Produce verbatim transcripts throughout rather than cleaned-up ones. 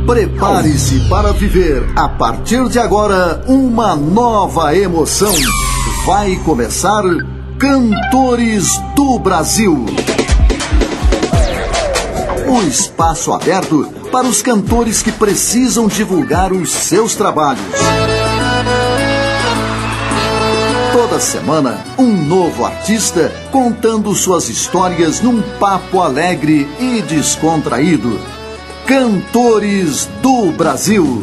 Prepare-se para viver, a partir de agora, uma nova emoção. Vai começar Cantores do Brasil. Um espaço aberto para os cantores que precisam divulgar os seus trabalhos. Toda semana, um novo artista contando suas histórias num papo alegre e descontraído. Cantores do Brasil.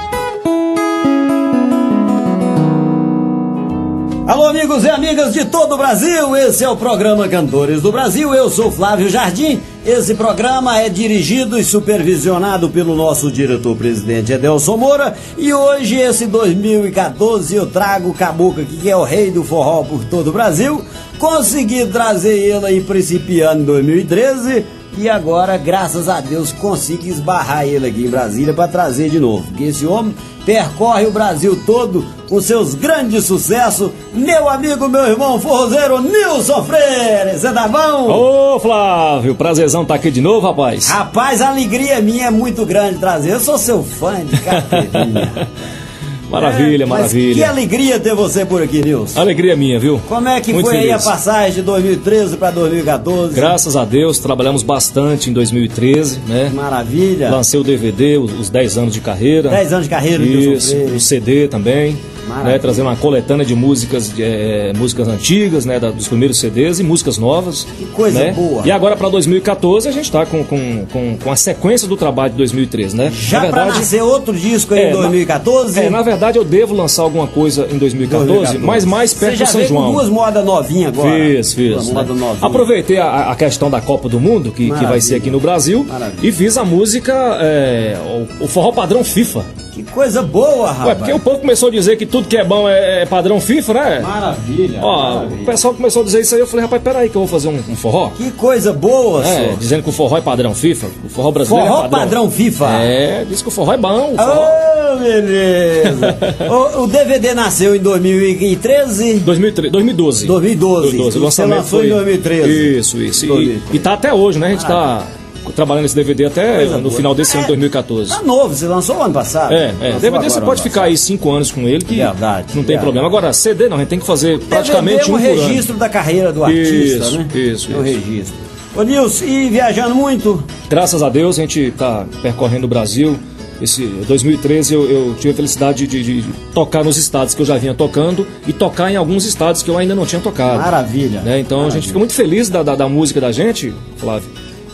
Alô, amigos e amigas de todo o Brasil, esse é o programa Cantores do Brasil. Eu sou Flávio Jardim. Esse programa é dirigido e supervisionado pelo nosso diretor-presidente Edelson Moura. E hoje, esse dois mil e quatorze, eu trago o caboclo aqui, que é o rei do forró por todo o Brasil. Consegui trazer ele aí principiando em dois mil e treze. E agora, graças a Deus, consigo esbarrar ele aqui em Brasília para trazer de novo. Porque esse homem percorre o Brasil todo com seus grandes sucessos. Meu amigo, meu irmão forrozeiro, Nilson Freire. Você tá bom? Ô, Flávio, prazerzão tá aqui de novo, rapaz. Rapaz, a alegria minha é muito grande trazer. Eu sou seu fã de carteirinha. Maravilha, é, maravilha. Que alegria ter você por aqui, Nilson. Alegria minha, viu? Como é que muito foi feliz. Aí a passagem de dois mil e treze para dois mil e quatorze? Graças a Deus, trabalhamos bastante em dois mil e treze, né? Maravilha. Lancei o D V D, os dez anos de carreira. dez anos de carreira, Isso, o C D também. Né, trazendo uma coletânea de músicas de, é, músicas antigas, né, da, dos primeiros C Ds e músicas novas. Que coisa né? boa. E agora para dois mil e quatorze a gente tá com, com, com, com a sequência do trabalho de dois mil e treze, né? Já na verdade, pra nascer outro disco aí é, em dois mil e quatorze? É, na verdade eu devo lançar alguma coisa em dois mil e quatorze, dois mil e quatorze. Mas mais perto do São João. Você já veio com duas modas novinhas agora. Fiz, fiz. Né? Moda Aproveitei a, a questão da Copa do Mundo, que, que vai ser aqui no Brasil. Maravilha. E fiz a música, é, o, o forró padrão FIFA. Que coisa boa, rapaz. Ué, porque o povo começou a dizer que tudo que é bom é, é padrão FIFA, né? Maravilha. Ó, maravilha. O pessoal começou a dizer isso aí, eu falei, rapaz, peraí que eu vou fazer um, um forró. Que coisa boa, é, senhor. Dizendo que o forró é padrão FIFA. O forró brasileiro forró é padrão. padrão FIFA. É, diz que o forró é bom. Ô, oh, beleza. o, o D V D nasceu em dois mil e treze? dois mil e treze, dois mil e doze. dois mil e doze. dois mil e doze. O lançamento lançou foi em dois mil e treze. Isso, isso. E, e tá até hoje, né? A gente tá trabalhando esse D V D até coisa no boa. Final desse é, ano de dois mil e quatorze. Tá novo, você lançou o ano passado. É, é. D V D você pode ficar aí cinco anos com ele, que verdade, não tem verdade. problema. Agora, C D não, a gente tem que fazer praticamente um D V D é um registro da carreira do artista, isso, né? Isso, é um isso. registro. Ô Nilson, e viajando muito? Graças a Deus a gente tá percorrendo o Brasil. Esse dois mil e treze eu, eu tive a felicidade de, de, de tocar nos estados que eu já vinha tocando e tocar em alguns estados que eu ainda não tinha tocado. Maravilha. Né? Então Maravilha. A gente fica muito feliz da, da, da música da gente, Flávio,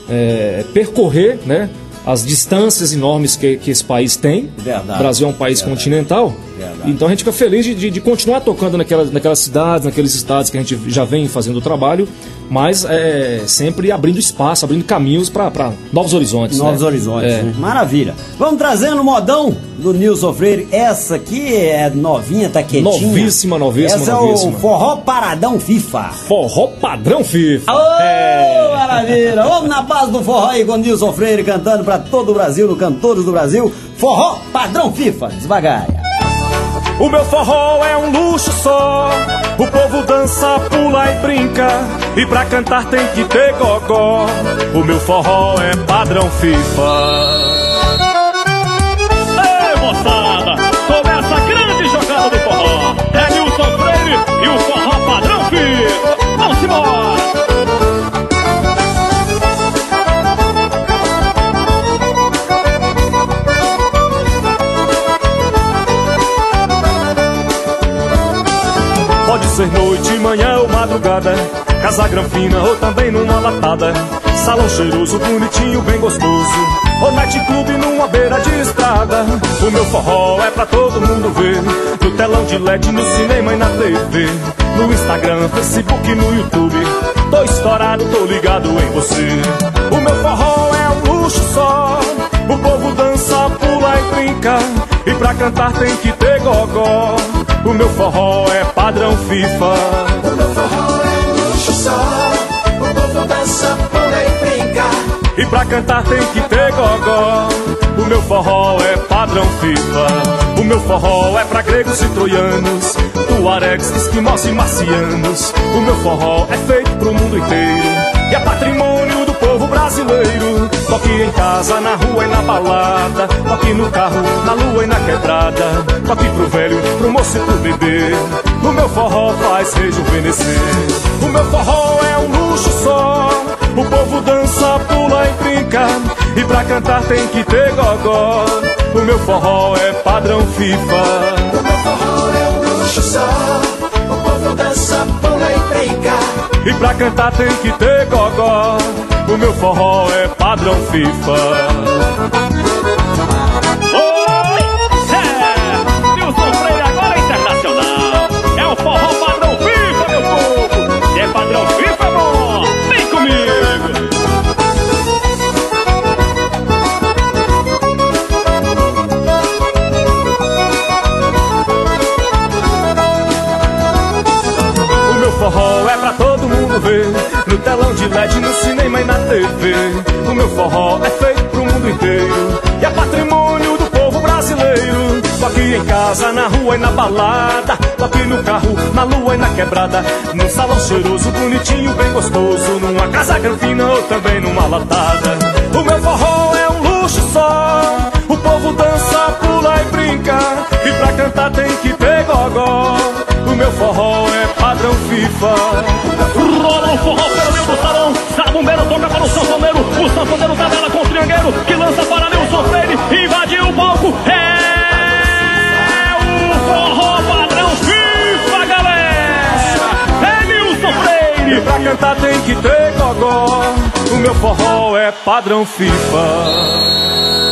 é, percorrer, né, as distâncias enormes que, que esse país tem. Verdade. O Brasil é um país Verdade. continental. Verdade. Então a gente fica feliz de, de, de continuar tocando naquelas, naquelas cidades, naqueles estados que a gente já vem fazendo o trabalho, mas é, sempre abrindo espaço, abrindo caminhos para novos horizontes. Novos né? horizontes. É. Né? Maravilha. Vamos trazendo o modão do Nilson Freire. Essa aqui é novinha, tá quietinha. Novíssima, novíssima, Essa novíssima. é o forró paradão FIFA. Forró padrão FIFA. Oh, é. Maravilha. Vamos na base do forró aí com o Nilson Freire cantando para todo o Brasil, no Cantores do Brasil. Forró padrão FIFA. Devagar. O meu forró é um luxo só. O povo dança, pula e brinca. E pra cantar tem que ter gogó. O meu forró é padrão FIFA. Ei, moçada, começa a grande jogada do forró. É Nilson Freire e o forró padrão FIFA. Vamos embora. Pode ser noite, manhã ou madrugada, casa granfina ou também numa latada, salão cheiroso, bonitinho, bem gostoso, ou nightclub numa beira de estrada. O meu forró é pra todo mundo ver, no telão de L E D, no cinema e na T V, no Instagram, Facebook, no YouTube. Tô estourado, tô ligado em você. O meu forró é um luxo só. O povo dança, pula e brinca, e pra cantar tem que ter gogó. O meu forró é padrão FIFA. O meu forró é um luxo só. O povo dança, pula e brinca, e pra cantar tem que ter gogó. O meu forró é padrão FIFA. O meu forró é pra gregos e troianos, tuaregs, esquimós e marcianos. O meu forró é feito pro mundo inteiro e é patrimônio do povo brasileiro. Toque em casa, na rua e na balada, toque no carro, na lua e na quebrada, toque pro velho, pro moço e pro bebê. O meu forró faz rejuvenescer. O meu forró é um luxo só. O povo dança, pula e brinca, e pra cantar tem que ter gogó. O meu forró é padrão FIFA. O meu forró é um luxo só. O povo dança, pula e brinca, e pra cantar tem que ter gogó. O meu forró é padrão FIFA. Oi! É! Nilson Freire agora é internacional. É o forró padrão FIFA, meu povo. Se é padrão FIFA, é bom. Vem comigo. O meu forró é pra todo mundo ver, no telão de L E D, no cinema e na T V. O meu forró é feito pro mundo inteiro e é patrimônio do povo brasileiro. Toque em casa, na rua e na balada, toque no carro, na lua e na quebrada, num salão cheiroso, bonitinho, bem gostoso, numa casa granfina ou também numa latada. O meu forró é um luxo só. O povo dança, pula e brinca, e pra cantar tem que ter gogó. O meu forró é padrão FIFA. Rola o forró pelo meio do salão. Sabumbeiro toca para o sanfoneiro. O sanfoneiro tá dela com o triangueiro, que lança para Nilson Freire, invadiu o palco. É o forró padrão FIFA, galera. É Nilson Freire. E pra cantar tem que ter gogó. O meu forró é padrão FIFA.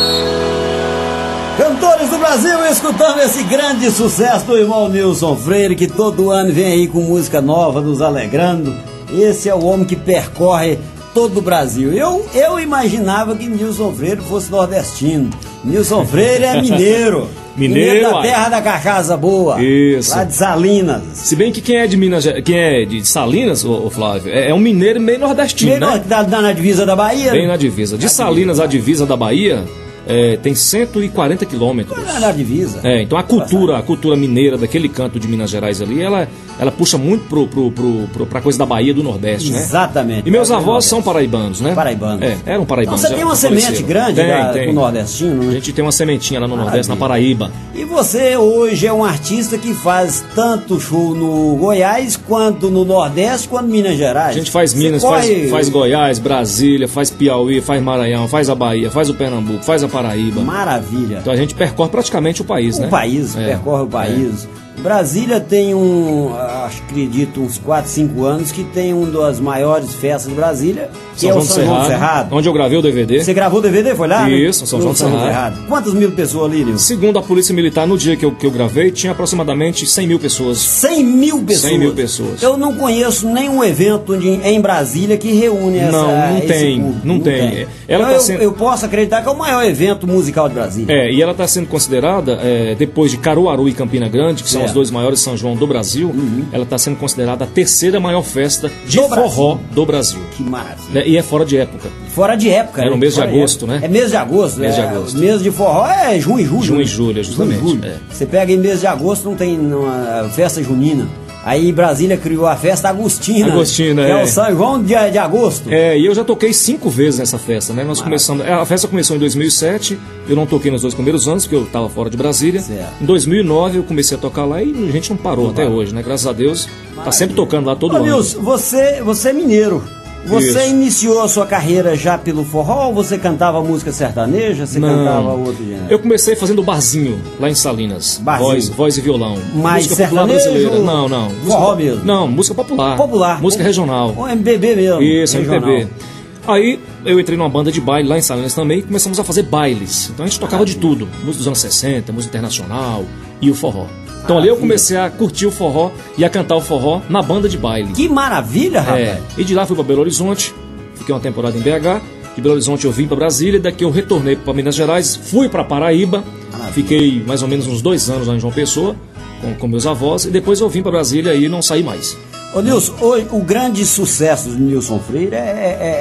Cantores do Brasil, escutando esse grande sucesso do irmão Nilson Freire, que todo ano vem aí com música nova, nos alegrando. Esse é o homem que percorre todo o Brasil. Eu, eu imaginava que Nilson Freire fosse nordestino. Nilson Freire é mineiro. Mineiro, da uai. terra da cachaça boa. Isso. Lá de Salinas. Se bem que quem é de Minas, Ge- quem é de Salinas, ô, ô Flávio, é, é um mineiro meio nordestino, Meio né? da, da, na divisa da Bahia. Bem na divisa. De Salinas, a divisa da Bahia, é, tem cento e quarenta quilômetros. É na divisa. É, então a cultura, a cultura mineira daquele canto de Minas Gerais ali, ela, ela puxa muito pro, pro, pro, pro, pra coisa da Bahia do Nordeste, né? Exatamente. E meus É, avós é, são paraibanos, né? Paraibanos. É, eram paraibanos. Então você já tem uma faleceram. semente grande Tem, da, tem. do nordestino, A né? gente tem uma sementinha lá no Nordeste, na Maravilha. Paraíba. E você hoje é um artista que faz tanto show no Goiás, quanto no Nordeste, quanto em Minas Gerais. A gente faz Você Minas, corre- faz, faz Goiás, Brasília, faz Piauí, faz Maranhão, faz a Bahia, faz o Pernambuco, faz a Paraíba. Maravilha. Então a gente percorre praticamente o país, O né? país, É, percorre o país. Brasília tem um, acho, acredito, uns quatro, cinco anos, que tem uma das maiores festas de Brasília, que São é o João do São João do Cerrado, Cerrado. onde eu gravei o D V D. Você gravou o D V D, foi lá? Isso, né? São João do Cerrado. Quantas mil pessoas ali, Nilson? Segundo a Polícia Militar, no dia que eu, que eu gravei, tinha aproximadamente cem mil pessoas. cem mil pessoas. cem mil pessoas. Eu não conheço nenhum evento de, em Brasília que reúne essa. Não, não esse tem, público. não tem. Ela Então tá eu, sendo- eu posso acreditar que é o maior evento musical de Brasília. É, e ela está sendo considerada, é, depois de Caruaru e Campina Grande, que são Certo. os dois maiores São João do Brasil, ela está sendo considerada a terceira maior festa de Do forró Brasil. do Brasil. Que maravilha. Né, e é fora de época. Fora de época. É no né? mês de Fora agosto, época. né? É mês de agosto. Mês de é, agosto. Mês de forró é junho e julho. Junho né? e julho, justamente, Junho e julho. é. Você pega em mês de agosto, não tem uma festa junina. Aí Brasília criou a festa agostina. Agostina, que é. é. o São João de, de agosto. É, e eu já toquei cinco vezes nessa festa, né? Nós começamos, a festa começou em dois mil e sete, eu não toquei nos dois primeiros anos, porque eu estava fora de Brasília. Certo. Em dois mil e nove eu comecei a tocar lá e a gente não parou até hoje, né? Graças a Deus, tá sempre tocando lá todo Ô, ano. Nilson, você, você é mineiro. Você Isso. iniciou a sua carreira já pelo forró ou você cantava música sertaneja? Você cantava outro gênero? Eu comecei fazendo barzinho lá em Salinas. Barzinho. Voz, voz e violão. Mais música popular sertanejo brasileira. Não, não. Forró Música- mesmo? Não, música popular. Popular. Música O- regional. O M P B mesmo. Isso, regional. M P B. Aí eu entrei numa banda de baile lá em Salinas também e começamos a fazer bailes. Então a gente tocava de tudo. Música dos anos sessenta, música internacional e o forró. Então ali eu comecei a curtir o forró e a cantar o forró na banda de baile. Que maravilha, rapaz. É, e de lá fui para Belo Horizonte, fiquei uma temporada em B H. De Belo Horizonte eu vim para Brasília, daqui eu retornei para Minas Gerais, fui para Paraíba, Maravilha. fiquei mais ou menos uns dois anos lá em João Pessoa com, com meus avós e depois eu vim para Brasília e não saí mais. Ô Nilson, hoje, o grande sucesso do Nilson Freire é,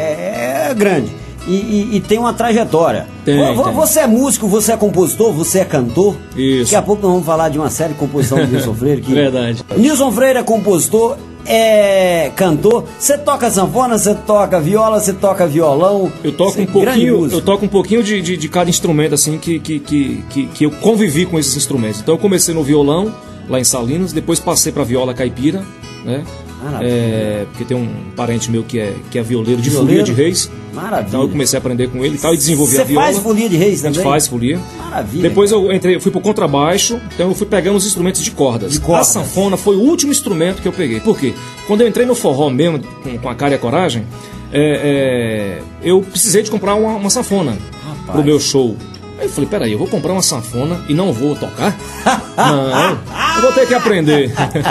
é- é- é grande e, e- e tem uma trajetória. Tem, Vo- vo- tem. Você é músico, você é compositor, você é cantor. Isso. Daqui a pouco nós vamos falar de uma série de composição do Nilson Freire. Que... Verdade. Nilson Freire é compositor, é cantor. Você toca sanfona, você toca viola, você toca violão. Eu toco Você um é grande pouquinho, músico. eu toco um pouquinho de, de, de cada instrumento, assim, que, que, que, que, que eu convivi com esses instrumentos. Então eu comecei no violão, lá em Salinas, depois passei pra viola caipira, né? Maravilha. É, porque tem um parente meu que é, que é violeiro de Violeiro? folia de reis. Maravilha. Então eu comecei a aprender com ele e tal, e desenvolvi a Você viola. faz folia de reis A também? gente faz folia. Maravilha. Depois eu entrei, eu fui pro contrabaixo, então eu fui pegando os instrumentos de cordas. De cordas. A sanfona foi o último instrumento que eu peguei. Por quê? Quando eu entrei no forró mesmo, com, com a cara e a coragem, é, é, eu precisei de comprar uma, uma sanfona Rapaz. pro meu show. Aí eu falei, peraí, eu vou comprar uma sanfona e não vou tocar? Não, eu vou ter que aprender.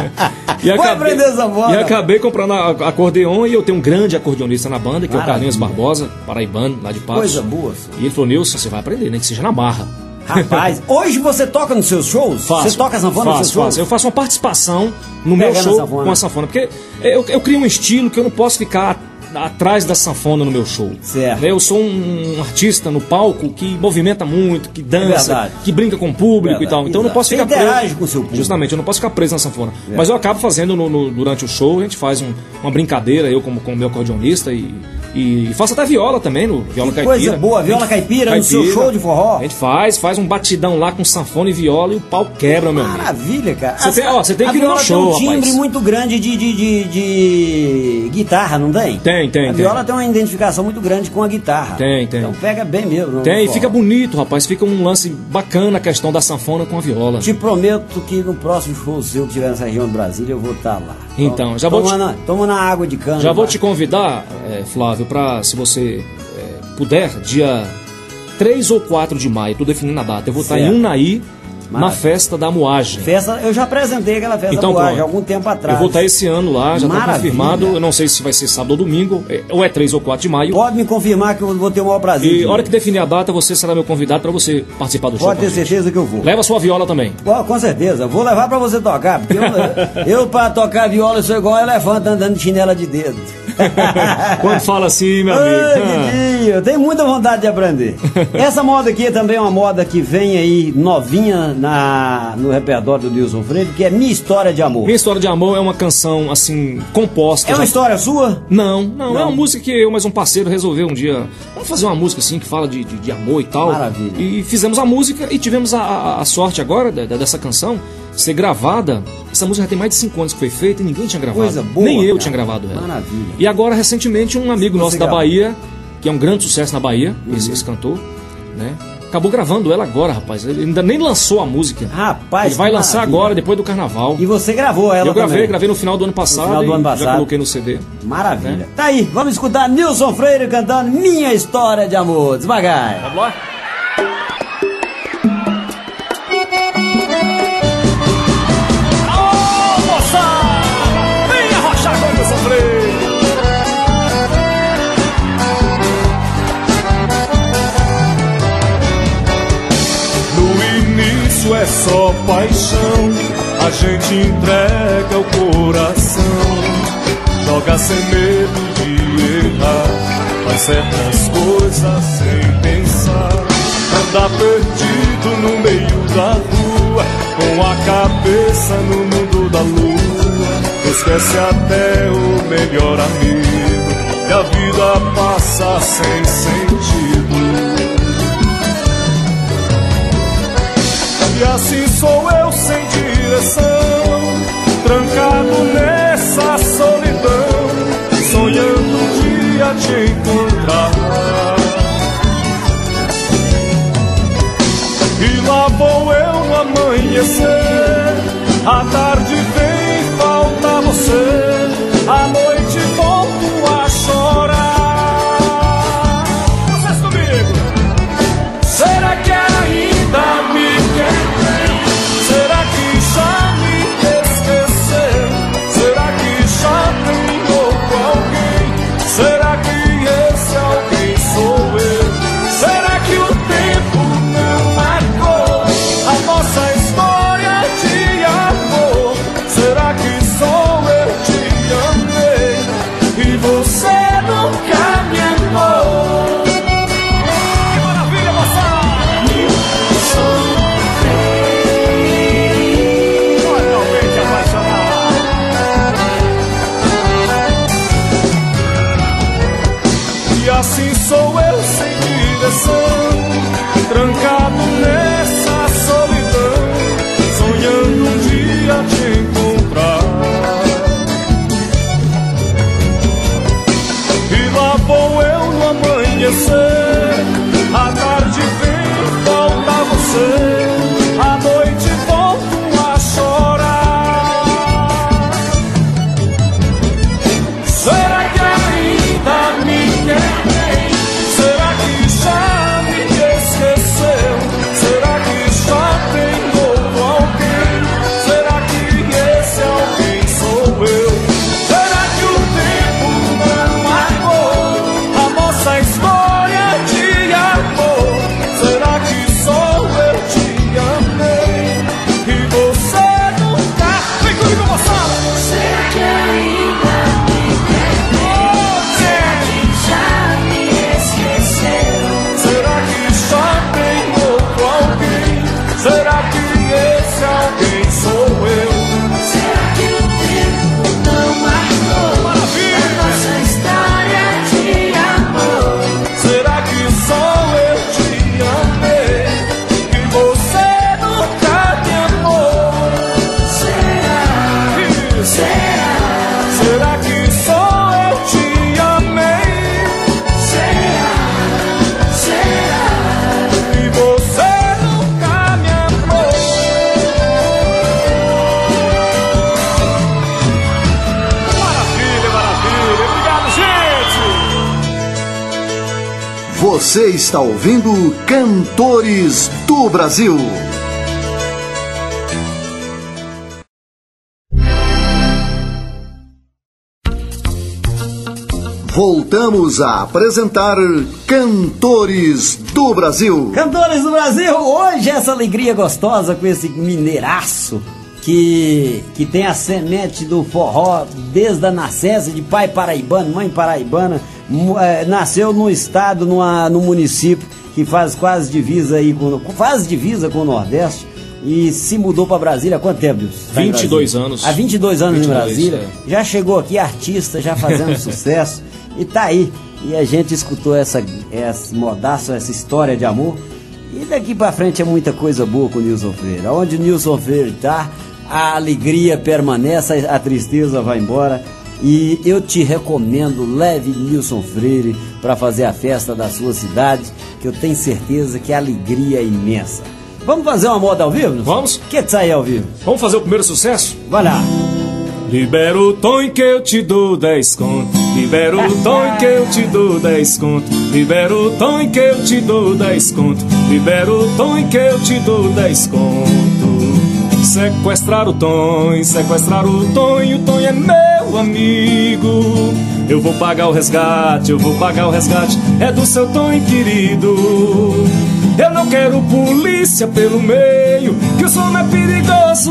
E Vou aprender sanfona. E acabei comprando a, a acordeon, e eu tenho um grande acordeonista na banda, que é o Maravilha. Carlinhos Barbosa, paraibano, lá de Patos. Coisa boa, senhor. E ele falou, Nilson, você vai aprender, nem que seja na marra. Rapaz, hoje você toca nos seus shows? Faço, Você toca sanfona faço, nos seus shows? faço. Eu faço uma participação no meu Pegando show a sanfona. com a sanfona. Porque eu, eu crio um estilo que eu não posso ficar atrás da sanfona no meu show. Certo. Eu sou um artista no palco que movimenta muito, que dança, Verdade. que brinca com o público Verdade, e tal. Então eu não exato. posso Você ficar interage preso. com o seu público. Justamente, eu não posso ficar preso na sanfona. Mas eu acabo fazendo no, no- durante o show, a gente faz um- uma brincadeira, eu como, como meu acordeonista, e, e faço até viola também, no viola Que caipira. coisa boa, viola A gente- caipira no seu show de forró? A gente faz, faz um batidão lá com sanfona e viola e o pau quebra, meu amigo. Maravilha, cara. Você A- tem- ó, você tem a que ir no viola show, tem um timbre rapaz. muito grande de, de, de, de guitarra, não tem? Tem, tem, A tem. viola tem uma identificação muito grande com a guitarra. Tem, tem. Então pega bem mesmo. no Tem, forró. fica bonito, rapaz. Fica um lance bacana a questão da sanfona com a viola. Te prometo que no próximo show seu que tiver nessa região de Brasília, eu vou estar lá. Então, já vou te- tomando, tomando a água de cana. Já vou lá. te convidar, é, Flávio, pra, se você é, puder, dia três ou quatro de maio, tô definindo a data. Eu vou estar em Certo. Unaí, na Maravilha. festa da moagem. Festa, eu já apresentei aquela festa Então, da boate, pronto. algum tempo atrás. Eu vou estar esse ano lá, já está Maravilha. confirmado. Eu não sei se vai ser sábado ou domingo, é, ou é três ou quatro de maio. Pode me confirmar que eu vou ter o maior prazer. E de a hora ir. que definir a data, você será meu convidado para você participar do show. Pode com a ter gente. certeza que eu vou. Leva sua viola também. Ó, com certeza, vou levar pra você tocar, porque eu, eu pra tocar viola sou igual um elefante andando de chinela de dedo. Quando fala assim, meu amigo. Ai, ah. Didinho, eu tenho muita vontade de aprender. Essa moda aqui é também uma moda que vem aí novinha na, no repertório do Nilson Freire, que é Minha História de Amor. Minha História de Amor é uma canção, assim, composta. É uma já- história sua? Não, não, Não. é uma música que eu mais um parceiro resolveu um dia. Vamos fazer uma música assim que fala de, de, de amor e tal. Maravilha. E fizemos a música e tivemos a, a, a sorte agora da- da- dessa canção ser gravada. Essa música já tem mais de cinco anos que foi feita e ninguém tinha gravado. Coisa boa, Nem eu cara. tinha gravado ela. Maravilha. E agora, recentemente, um amigo Você nosso da gravou. Bahia, que é um grande sucesso na Bahia, Uhum. esse, esse cantor, né? Acabou gravando ela agora, rapaz. Ele ainda nem lançou a música. Rapaz, Ele vai que lançar maravilha. agora, depois do carnaval. E você gravou ela Eu gravei, também? gravei no final do ano passado, final do e ano já passado. coloquei no C D. Maravilha. Tá aí, vamos escutar Nilson Freire cantando Minha História de Amor. Devagar. Vamos lá? Ô, moçada! Venha arrochar com Nilson Freire! No início é só paixão, a gente entrega o coração, joga sem medo de errar, faz certas coisas sem pensar, anda perdido no meio da rua, com a cabeça no mundo da lua, esquece até o melhor amigo, e a vida passa sem sentido. E assim sou eu sem direção, trancado nessa solidão, sonhando um dia te encontrar. E lá vou eu no amanhecer, a tarde vem, falta você, a noite volto a chorar. Vocês comigo! Será que ainda me quer? Será que já me esqueceu? Será que já tem outro alguém? Será que esse alguém sou eu? Será que o tempo não marcou a nossa história de amor? amanhecer, a tarde vem, volta você, a noite volto a chorar. Será que ainda me quer bem? Será que já me esqueceu? Será que já tem outro alguém? Será que esse alguém sou eu? Será que o tempo não marcou a nossa história de amor? Será que só eu te amei e você nunca? Vem comigo, moçada! Será que ainda me quer bem? Será que já me esqueceu? Será que só tem outro alguém? Será que esse alguém sou eu? Será que o tempo não marcou Maravilha! a nossa história de amor? Será que só eu te amei e você nunca me amou? Será? Isso. Será? Será que só eu te amei Será? Será? e você nunca me amou? Maravilha, maravilha! Obrigado, gente! Você está ouvindo Cantores do Brasil. Voltamos a apresentar Cantores do Brasil. Cantores do Brasil, hoje essa alegria gostosa com esse mineiraço que, que tem a semente do forró desde a nascença de pai paraibano, mãe paraibana, mu- eh, nasceu no estado, numa, no município que faz quase divisa aí com, faz divisa com o Nordeste e se mudou para Brasília há quanto tempo, Deus? Tá em vinte e dois Brasília? anos. Há vinte e dois anos vinte e em dois, Brasília, é. já chegou aqui artista, já fazendo sucesso e tá aí. E a gente escutou essa, essa modaça, essa história de amor. E daqui pra frente é muita coisa boa com o Nilson Freire. Onde o Nilson Freire tá, a alegria permanece, a tristeza vai embora. E eu te recomendo, leve Nilson Freire para fazer a festa da sua cidade, que eu tenho certeza que a alegria é imensa. Vamos fazer uma moda ao vivo? Nilson? Vamos. O que que sai ao vivo? Vamos fazer o primeiro sucesso? Vai lá. Libera o tom que eu te dou dez conto. Libera o tom que eu te dou dez conto. Libera o tom que eu te dou dez conto. Libera o tom que eu te dou dez conto. Sequestrar o tom, sequestrar o tom, e o tom é meu amigo. Eu vou pagar o resgate, eu vou pagar o resgate, é do seu tom querido. Eu não quero polícia pelo meio, que o som é perigoso.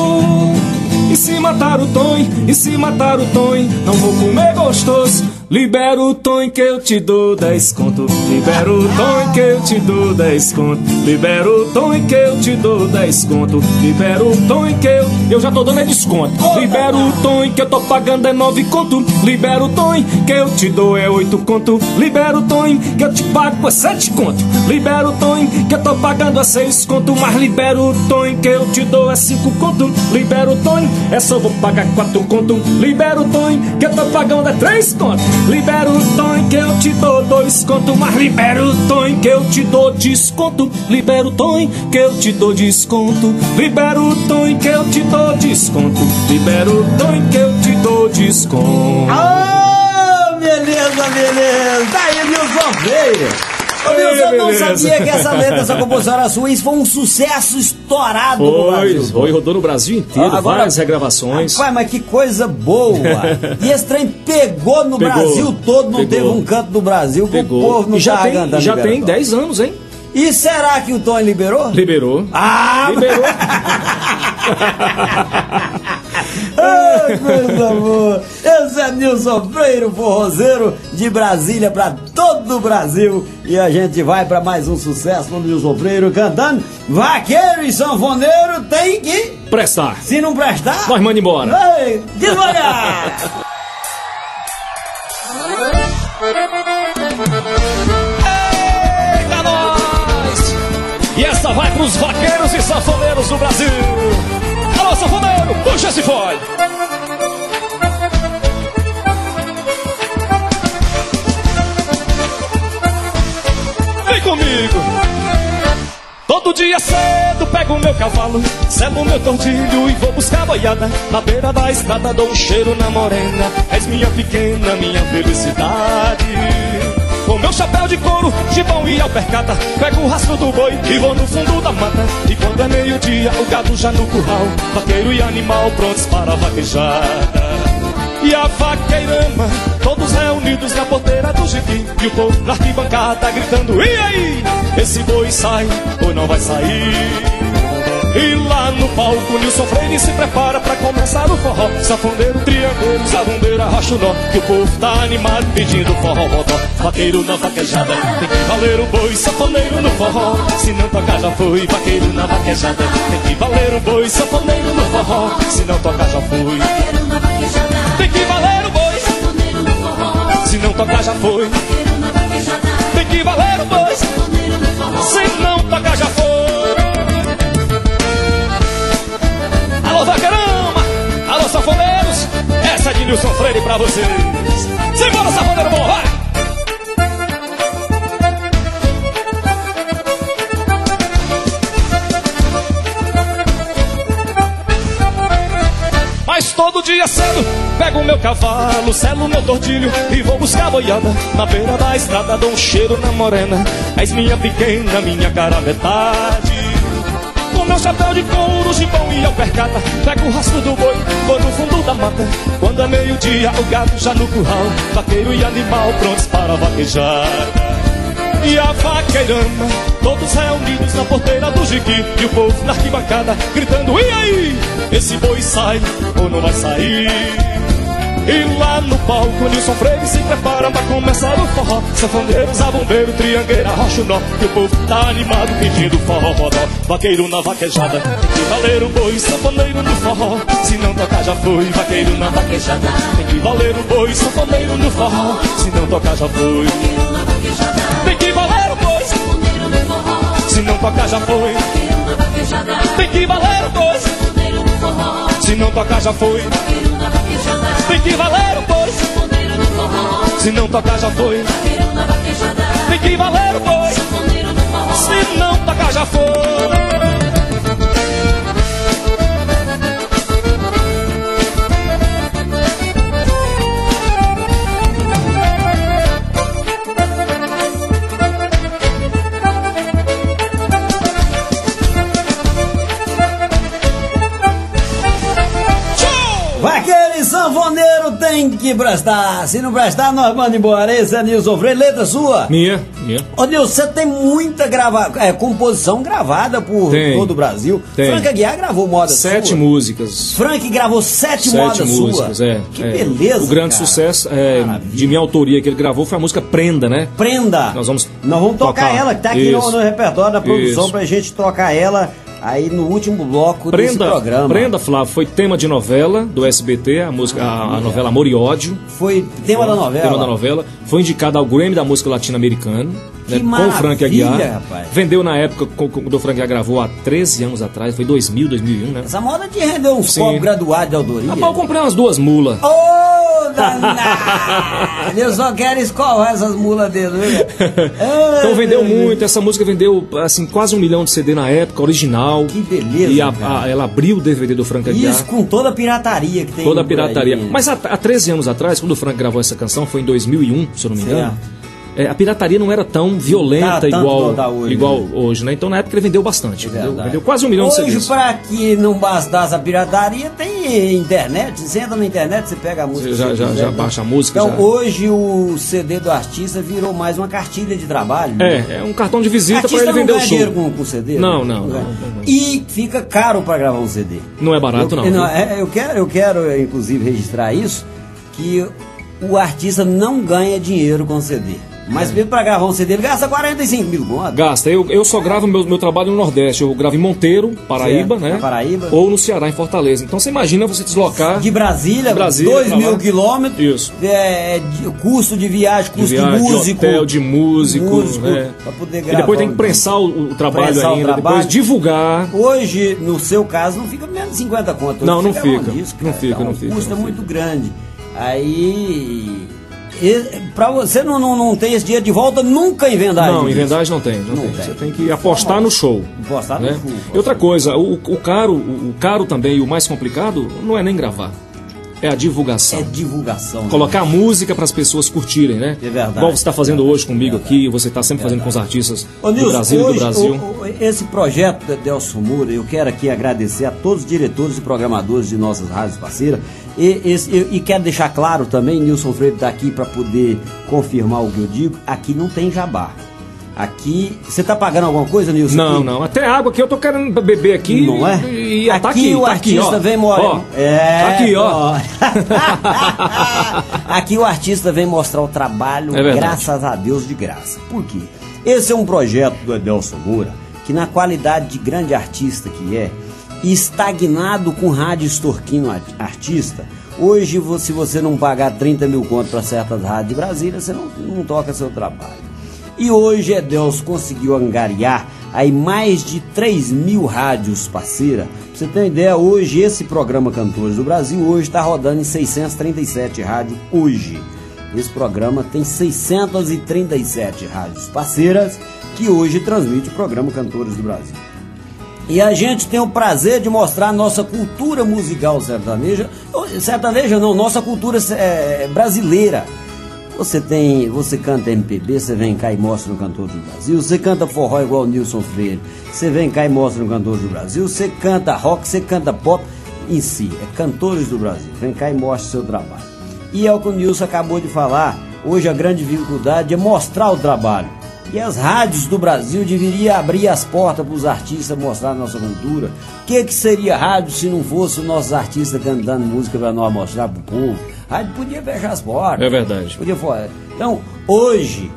E se matar o Tom, e se matar o Tom, não vou comer gostoso. Libera o Tom que eu te dou dez conto. Libera o Tom que eu te dou dez conto. Libera o Tom que eu te dou dez conto. Libera o Tom que eu... Eu já tô dando é desconto. Libera o Tom que eu tô pagando é nove conto. Libera o Tom que eu te dou é oito conto. Libera o Tom que eu te pago é sete conto. Libera o Tom que eu tô pagando é seis conto. Mas libera o Tom que eu te dou é cinco conto. Libera o Tom, é só vou pagar quatro conto. Libera o Tom que eu tô pagando é três conto. Libera o Tom que eu te dou dois conto. Mas libera o Tom que eu te dou desconto. Libera o Tom que eu te dou desconto. Libera o Tom que eu te dou desconto. Libera o Tom que eu te dou desconto. Oh, beleza, beleza. Tá aí, Nilson Freire. Ô, Nilson, eu não beleza. sabia que essa letra, essa composição era sua. Isso foi um sucesso estourado no Foi, Brasil. foi, rodou no Brasil inteiro, Agora- várias regravações. Rapaz, mas que coisa boa. E esse trem pegou no Pegou, Brasil todo, não pegou. teve um canto do Brasil que o Pegou. povo não E já tá tem, cantando já tem liberatório. dez anos, hein? E será que o Tom liberou? Liberou. Ah, Liberou. ah, coisa boa. Esse é Nilson Freire, o forrozeiro de Brasília para todo o Brasil. E a gente vai para mais um sucesso do Nilson Freire cantando Vaqueiro e Sanfoneiro tem que... Prestar. Se não prestar... Nós manda embora. Ei, devagar! Eita, nós! E essa vai pros vaqueiros e sanfoneiros do Brasil. Alô, sanfoneiro, puxa esse fole. comigo. Todo dia cedo pego o meu cavalo, selo o meu tordilho e vou buscar boiada. Na beira da estrada dou um cheiro na morena, és minha pequena, minha felicidade. Com meu chapéu de couro, gibão e alpercata, pego o rastro do boi e vou no fundo da mata. E quando é meio-dia, o gado já no curral, vaqueiro e animal prontos para a vaquejada. E a vaqueirama, todos reunidos na porteira do jipe, e o povo na arquibancada gritando: e aí? Esse boi sai ou não vai sair? E lá no palco Nilson Freire se prepara pra começar o forró. Safoneiro, triangueiro, zabumbeira, racha o nó, que o povo tá animado pedindo forró bodó. Vaqueiro na vaquejada, tem que valer o boi. Safoneiro no forró, se não tocar já foi. Vaqueiro na vaquejada, tem que valer o boi. Safoneiro no forró, se não tocar já foi. Vaqueiro na vaquejada, Tem que valer o boi. safoneiro no forró. Se não tocar já foi. Vaqueiro na vaquejada, Tem que valer o boi. safoneiro no forró. Se não tocar já foi. Alô, vaqueirama! Alô, safoneiros! Essa é de Nilson Freire pra vocês. Simbora, safoneiro bom, vai! Mas todo dia cedo pego o meu cavalo, selo o meu tordilho e vou buscar boiada. Na beira da estrada dou um cheiro na morena, és minha pequena, minha cara metade. Com meu chapéu de couro, gibão e alpercata, pego o rastro do boi, vou no fundo da mata. Quando é meio-dia, o gado já no curral, vaqueiro e animal prontos para a vaquejada. E a vaqueirama, todos reunidos na porteira do jiqui, e o povo na arquibancada gritando: e aí? Esse boi sai ou não vai sair? E lá no palco Nilson Freire se prepara pra começar o forró. Safoneiro, zabumbeiro, triangueira, rocha o nó, que o povo tá animado pedindo forró bodó. Vaqueiro na vaquejada, tem que valer o boi. Safoneiro no forró, se não tocar já foi. Vaqueiro na vaquejada, tem que valer o boi. Safoneiro no forró, se não tocar já foi. Vaqueiro na vaquejada, Tem que valer o boi. safoneiro no forró. Se não tocar já foi. Vaqueiro na vaquejada, Tem que valer o boi. safoneiro no forró. Se não tocar já foi. Vaqueiro na vaquejada, Tem que valer o boi. safoneiro no forró. Se não tocar já foi. Vaqueiro na vaquejada, Tem que valer o boi. safoneiro no forró. Se não tocar já foi. Vaqueiro e sanfoneiro tem que prestar. Se não prestar, nós vamos embora. Esse é Nilson Freire, letra sua. Minha, minha. Ô Nilson, você tem muita grava... é, composição gravada por Tem. todo o Brasil. Tem. Frank Aguiar gravou moda Sete sua. músicas. Frank gravou sete, Sete modas músicas, sua. é. Que é. beleza, O grande cara. sucesso é, Maravilha. de minha autoria que ele gravou foi a música Prenda, né? Prenda. Nós vamos Nós vamos tocar, tocar. ela, que tá aqui no, Isso. no repertório da produção, Isso. pra gente tocar ela aí no último bloco desse Prenda, programa. Prenda, Flávio, foi tema de novela do S B T, a música, a, a novela Amor e Ódio. Foi tema da novela. Tema da novela. Foi indicado ao Grammy da música latino-americana. Que Né, com o Frank maravilha, Aguiar. rapaz. Vendeu na época, com- com- quando o Frank Aguiar gravou há treze anos atrás, foi dois mil, dois mil e um, né? Essa moda te rendeu uns Sim. copos graduados de autoria. Rapaz, eu comprei umas duas mulas. Ô, danado! Eu só quero escovar essas mulas dele, viu? Então vendeu muito, essa música vendeu assim, quase um milhão de C D na época, original. Que beleza, E a- cara. a- ela abriu o D V D do Frank Aguiar. Isso com toda a pirataria que tem. Toda a por aí. pirataria. Mas há, há treze anos atrás, quando o Frank gravou essa canção, foi em dois mil e um, se eu não me engano. é, a pirataria não era tão violenta Tá tanto igual, igual tá hoje, igual né? hoje, né? Então na época ele vendeu bastante. É Vendeu, verdade. vendeu quase um milhão de C Hoje, Ds. pra que não bastasse a pirataria, tem internet. Você entra na internet, você pega a música. Você já- que já- quiser, já né? baixa a música, Então já. hoje o C D do artista virou mais uma cartilha de trabalho. né? É, é um cartão de visita para artista ele vender não o ganha show. dinheiro com, com C D? Não, né? não, ganha. não, não, não. E fica caro pra gravar um C D. Não é barato, eu, não. viu? é, eu, quero, eu quero, inclusive, registrar isso, que o artista não ganha dinheiro com C D. Mas mesmo pra gravar um C D, ele gasta quarenta e cinco mil conto. Gasta. Eu, eu só gravo meu, meu trabalho no Nordeste. Eu gravo em Monteiro, Paraíba, Certo, né? na Paraíba. Ou no Ceará, em Fortaleza. Então você imagina você deslocar De Brasília, De Brasília, dois pra mil lá. quilômetros. Isso. É, de- custo de viagem, de custo de, viagem, músico. de hotel, de músico, músico, né? pra poder E gravar. depois tem que prensar o, o trabalho Prensar o ainda, trabalho. depois divulgar. Hoje, no seu caso, não fica menos de cinquenta conto. Não, não Você grava um fica. disco, Não cara. fica, Então, não o fica, custo não é muito grande. Aí Para você não, não, não ter esse dinheiro de volta nunca em vendagem. Não, em vendagem não tem. Não Não tem. tem. Você tem que apostar no show. Apostar no né? show. E outra coisa, o, o caro, o, o caro também e o mais complicado não é nem gravar. É a divulgação. É divulgação. né? Colocar a música para as pessoas curtirem, né? É verdade. Igual você está fazendo É hoje comigo verdade. aqui, você está sempre fazendo com os artistas Ô, do Nilson, Brasil e hoje, do Brasil. o- o- esse projeto da Delson Moura, eu quero aqui agradecer a todos os diretores e programadores de nossas rádios parceiras. E, esse- e- e quero deixar claro também, Nilson Freire está aqui para poder confirmar o que eu digo, aqui não tem jabá. Aqui, você está pagando alguma coisa, Nilson? Não, Aqui? não. Até água que eu tô querendo beber aqui. Não é? E aqui tá aqui, o tá artista aqui, ó. vem mostrar. Ó, É, tá aqui, ó. Aqui o artista vem mostrar o trabalho, É verdade. graças a Deus, de graça. Por quê? Esse é um projeto do Edelson Moura, que na qualidade de grande artista que é, e estagnado com rádio extorquindo a- artista, hoje, vo- se você não pagar trinta mil contos para certas rádios de Brasília, você não, não toca seu trabalho. E hoje Edelson conseguiu angariar aí mais de três mil rádios parceira. Pra você ter uma ideia, hoje esse programa Cantores do Brasil hoje está rodando em seiscentas e trinta e sete rádios hoje. Esse programa tem seiscentas e trinta e sete rádios parceiras que hoje transmite o programa Cantores do Brasil. E a gente tem o prazer de mostrar a nossa cultura musical sertaneja, sertaneja não, nossa cultura é, brasileira. Você tem, você canta M P B, você vem cá e mostra no Cantores do Brasil. Você canta forró igual o Nilson Freire, você vem cá e mostra no Cantores do Brasil. Você canta rock, você canta pop em si, é Cantores do Brasil. Vem cá e mostra o seu trabalho. E é o que o Nilson acabou de falar, hoje a grande dificuldade é mostrar o trabalho. E as rádios do Brasil deveriam abrir as portas para os artistas mostrar a nossa cultura. O que, que seria rádio se não fosse os nossos artistas cantando música para nós mostrar para o povo? A rádio podia fechar as portas. É verdade. Podia fora. Então, hoje,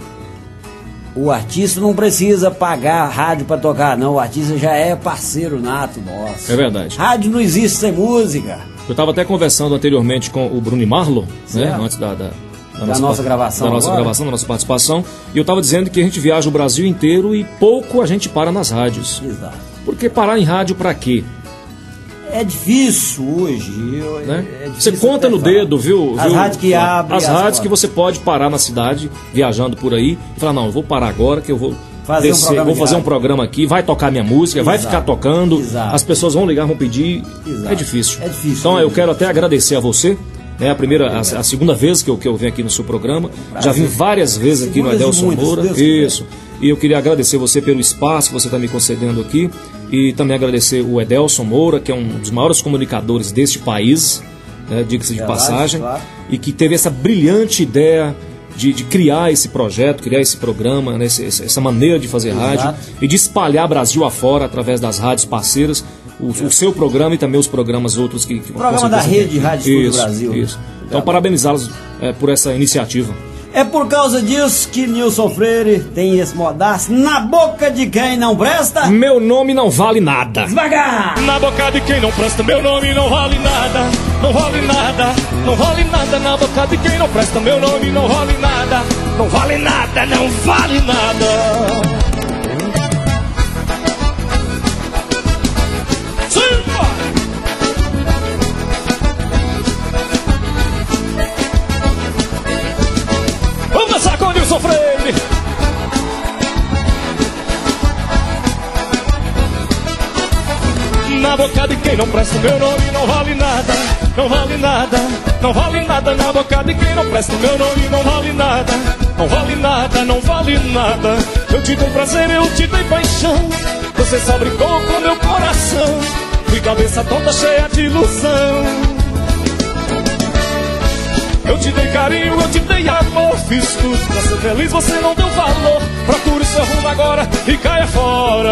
o artista não precisa pagar a rádio para tocar, não. O artista já é parceiro nato nosso. É verdade. Rádio não existe sem música. Eu estava até conversando anteriormente com o Bruno e Marlon, né? Certo. Antes da, da, da Da nossa gravação Da nossa agora? gravação, da nossa participação. E eu estava dizendo que a gente viaja o Brasil inteiro e pouco a gente para nas rádios. Exato. Porque parar em rádio para quê? É difícil hoje. eu- Né? é difícil Você conta até no falar. dedo, viu? As viu? rádios que abrem. As as rádios portas. que você pode parar na cidade, viajando por aí, e falar, não, eu vou parar agora que eu vou Fazer um descer, programa vou de fazer um rádio. programa aqui, vai tocar minha música, vai Exato. ficar tocando, Exato. as pessoas vão ligar, vão pedir. Exato. É difícil. É difícil, Então né? eu quero até agradecer a você. É a primeira, a, a segunda vez que eu, que eu venho aqui no seu programa. Já vim várias vezes aqui no Segundas e Edelson muitas, Moura. se Deus quiser. Isso. E eu queria agradecer você pelo espaço que você está me concedendo aqui. E também agradecer o Edelson Moura, que é um dos maiores comunicadores deste país, né, diga-se de Verdade, passagem, claro. e que teve essa brilhante ideia de, de criar esse projeto, criar esse programa, né, esse- essa maneira de fazer Exato. rádio e de espalhar Brasil afora através das rádios parceiras. O, o seu programa e também os programas outros que... que O programa com da certeza Rede tem. Rádio Sul do Isso, Brasil, né? Isso. Então, parabenizá-los é, por essa iniciativa. É por causa disso que Nilson Freire tem esse modaço na boca de quem não presta. Meu nome não vale nada. Devagar! Na boca de quem não presta, meu nome não vale nada, não vale nada, não vale nada. Na boca de quem não presta, meu nome não vale nada, não vale nada, não vale nada. Simba! Vamos dançar com o Nilson Freire. Na boca de quem não presta, meu nome não vale nada, não vale nada, não vale nada. Na boca de quem não presta, meu nome não vale nada, não vale nada, não vale nada. Eu te dei prazer, eu te dei paixão, você só brincou com meu coração. Fui cabeça tonta, cheia de ilusão. Eu te dei carinho, eu te dei amor, fiz tudo pra ser feliz, você não deu valor. Procure seu rumo agora e caia fora.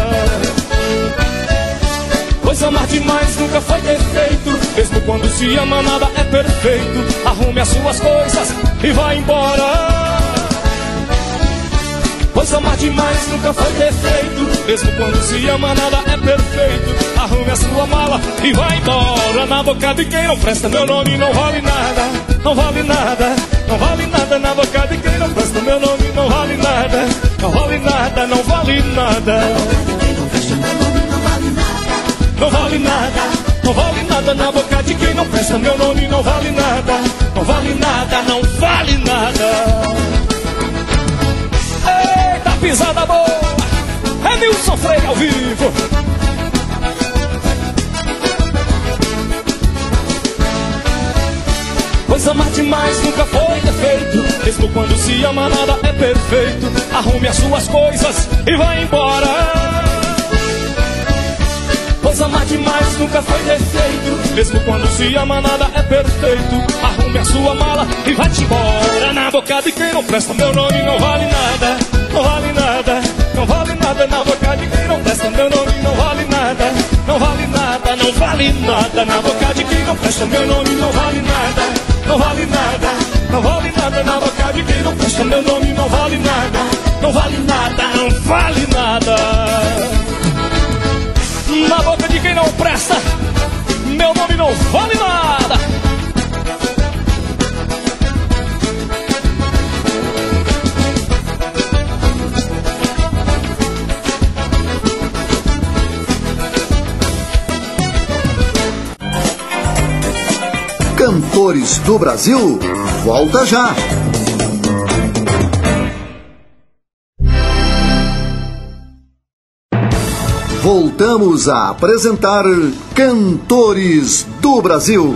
Pois amar demais nunca foi defeito, mesmo quando se ama nada é perfeito. Arrume as suas coisas e vá embora. Pois amar demais nunca foi defeito, mesmo quando se ama nada é perfeito. Arrume a sua mala e vá embora. Na boca de quem não presta, meu nome não vale nada, não vale nada, não vale nada. Na boca de quem não presta, meu nome não vale nada, não vale nada, não vale nada. Não vale nada, não vale nada. Na boca de quem não presta, meu nome não vale nada, não vale nada, não vale nada. Eita, pisada boa, é Nilson Freire ao vivo. Coisa mais demais nunca foi defeito, mesmo quando se ama nada é perfeito. Arrume as suas coisas e vá embora. Coisa mais demais nunca foi defeito, mesmo quando se ama nada é perfeito. Arrume a sua mala e vai-te embora. Na boca de quem não presta meu nome não vale nada, não vale nada, não vale nada. Na boca de quem não presta meu nome não vale nada, não vale nada, não vale nada. Na boca de quem não presta meu nome não vale nada, não vale nada, não vale nada. Na boca de quem não presta meu nome não vale nada, não vale nada, não vale nada. Na boca de quem não presta meu nome não vale nada. Cantores do Brasil, volta já! Voltamos a apresentar Cantores do Brasil.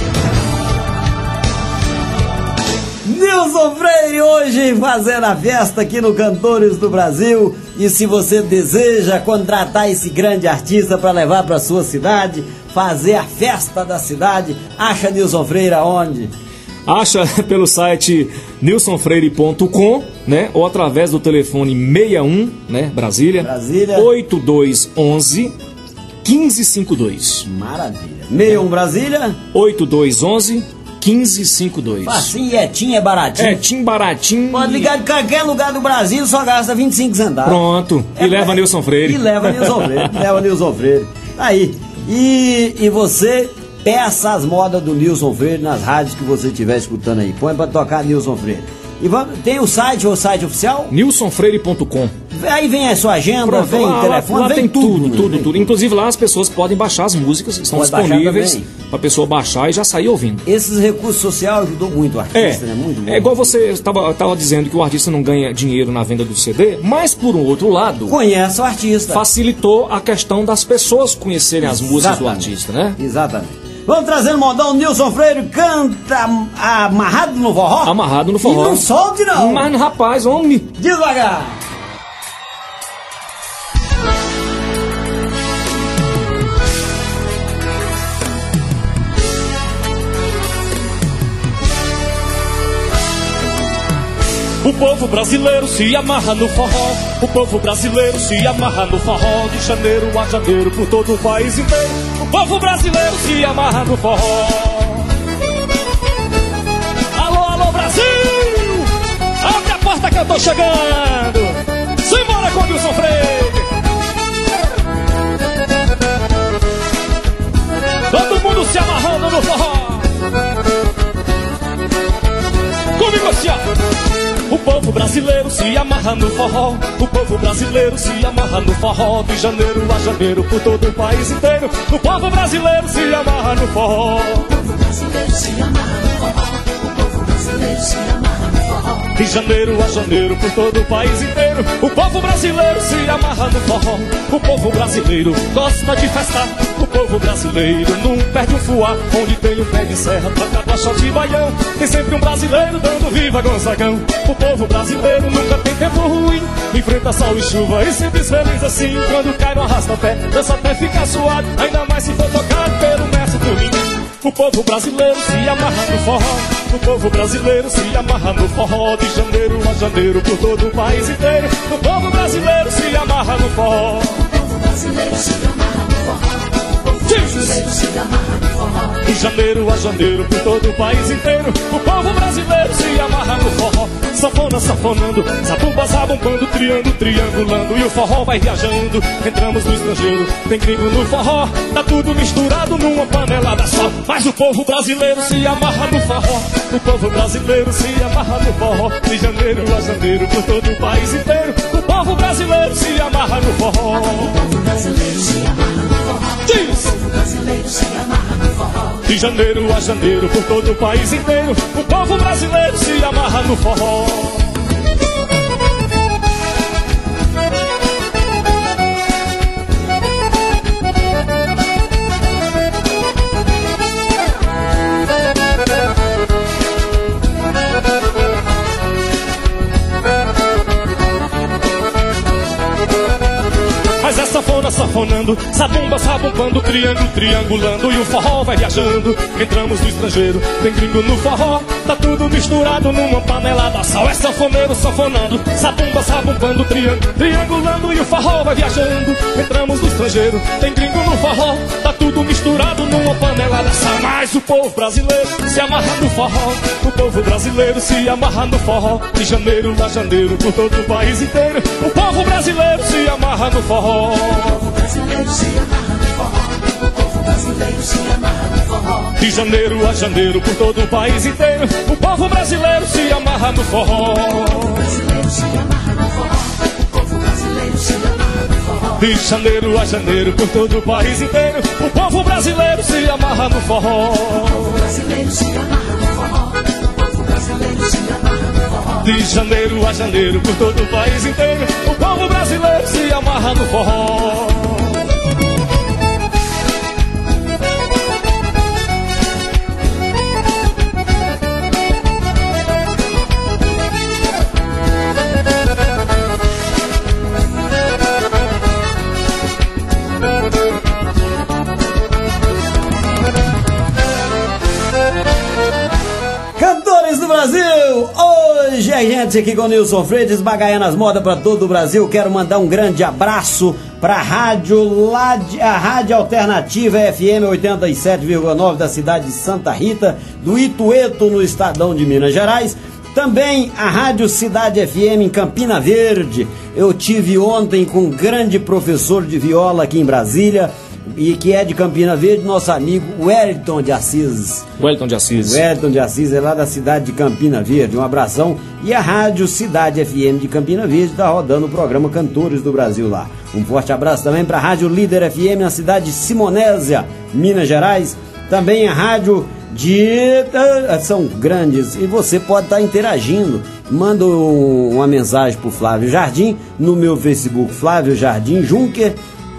Nilson Freire hoje fazendo a festa aqui no Cantores do Brasil. E se você deseja contratar esse grande artista para levar para sua cidade, fazer a festa da cidade, acha Nilson Freire aonde? Acha pelo site nilson freire ponto com, né? Ou através do telefone sessenta e um, né? Brasília. Brasília. oito dois um um, um cinco cinco dois. Maravilha. sessenta e um Brasília. oito dois um um, um cinco cinco dois. Facinho, é tim, é baratinho. É tim, baratinho. Pode ligar de qualquer lugar do Brasil, só gasta vinte e cinco centavos. Pronto. E É, leva Nilson Freire. E leva Nilson Freire. leva Nilson Freire. Aí. E, e você peça as modas do Nilson Freire nas rádios que você estiver escutando aí. Põe pra tocar Nilson Freire. E vamos, tem o site, o site oficial? nilson freire ponto com. Aí vem a sua agenda, Pronto, vem lá, o telefone, lá, lá vem tem tudo, tudo, tudo, vem tudo. Inclusive lá as pessoas podem baixar as músicas, estão Pode baixar disponíveis também. para a pessoa baixar e já sair ouvindo. Esses recursos sociais ajudou muito o artista, É, né? Muito bom. é igual você estava tava dizendo que o artista não ganha dinheiro na venda do C D, mas por um outro lado, Conhece o artista. facilitou a questão das pessoas conhecerem as músicas do Exatamente. artista, né? Exatamente. Vamos trazer o modão. Nilson Freire canta amarrado no forró. Amarrado no forró. E não solte não. Mas rapaz, homem. Devagar. O povo brasileiro se amarra no forró. O povo brasileiro se amarra no forró. De janeiro a janeiro por todo o país inteiro. O povo brasileiro se amarra no forró. Alô, alô, Brasil! Abre a porta que eu tô chegando. Simbora com Nilson Freire. Todo mundo se amarrando no forró. Comigo assim, ó. O povo brasileiro se amarra no forró. O povo brasileiro se amarra no forró. De janeiro a janeiro por todo o país inteiro. O povo brasileiro se amarra no forró. O povo brasileiro se amarra no forró. O povo brasileiro se amarra no forró. De janeiro a janeiro por todo o país inteiro. O povo brasileiro se amarra no forró. O povo brasileiro gosta de festar. O povo brasileiro não perde um fuá. Onde tem um pé de serra, toca a shot de baião. Tem sempre um brasileiro dando viva Gonzagão. O povo brasileiro nunca tem tempo ruim. Enfrenta sol e chuva e sempre feliz assim. Quando cai no arrasta-pé, dança até ficar suado. Ainda mais se for tocado pelo mestre do rim. O povo brasileiro se amarra no forró. O povo brasileiro se amarra no forró. De janeiro a janeiro por todo o país inteiro. O povo brasileiro se amarra no forró. O povo brasileiro se amarra no forró. Se amarra no forró. De janeiro a janeiro por todo o país inteiro. O povo brasileiro se amarra no forró. Sanfona, sanfonando, zabumba, zabumbando, triando, triangulando. E o forró vai viajando, entramos no estrangeiro. Tem gringo no forró, tá tudo misturado numa panelada só. Mas o povo brasileiro se amarra no forró. O povo brasileiro se amarra no forró. De janeiro a janeiro por todo o país inteiro. O povo brasileiro se amarra no forró. O povo brasileiro se amarra no forró. Diz! O povo brasileiro se amarra no forró. De janeiro a janeiro, por todo o país inteiro, o povo brasileiro se amarra no forró. Mas é sanfona sanfonando, sabumba sabumbando, triângulo triangulando e o forró vai viajando. Entramos no estrangeiro, tem gringo no forró, tá tudo misturado numa panelada só. É sanfoneiro sanfonando, sabumba sabumbando, triângulo triangulando e o forró vai viajando. Entramos no estrangeiro, tem gringo no forró, tá tudo misturado numa panelada só. Mas o povo brasileiro se amarra no forró, o povo brasileiro se amarra no forró. De janeiro a janeiro, por todo o país inteiro, o povo brasileiro se amarra no forró. O povo brasileiro se amarra no forró. O povo brasileiro se amarra no forró. De janeiro a janeiro, por todo o país inteiro, o povo brasileiro se amarra no forró. O povo brasileiro se amarra no forró. O povo brasileiro se amarra no forró. De janeiro a janeiro, por todo o país inteiro, o povo brasileiro se amarra no forró. O povo brasileiro se amarra no forró. O povo brasileiro se amarra no forró. De janeiro a janeiro, por todo o país inteiro, o povo brasileiro se amarra no forró. Cantores do Brasil, hoje a gente aqui com o Nilson Freitas, bagaiando as modas para todo o Brasil. Quero mandar um grande abraço para a rádio, lá de, a Rádio Alternativa F M oitenta e sete vírgula nove da cidade de Santa Rita, do Itueto, no Estadão de Minas Gerais. Também a Rádio Cidade F M em Campina Verde. Eu tive ontem com um grande professor de viola aqui em Brasília, e que é de Campina Verde, nosso amigo Wellington de Assis. Wellington de Assis. Wellington de Assis é lá da cidade de Campina Verde. Um abração. E a Rádio Cidade F M de Campina Verde está rodando o programa Cantores do Brasil lá. Um forte abraço também para a Rádio Líder F M na cidade de Simonésia, Minas Gerais. Também a Rádio de... São grandes. E você pode estar interagindo. Manda uma mensagem para o Flávio Jardim no meu Facebook, Flávio Jardim Juncker.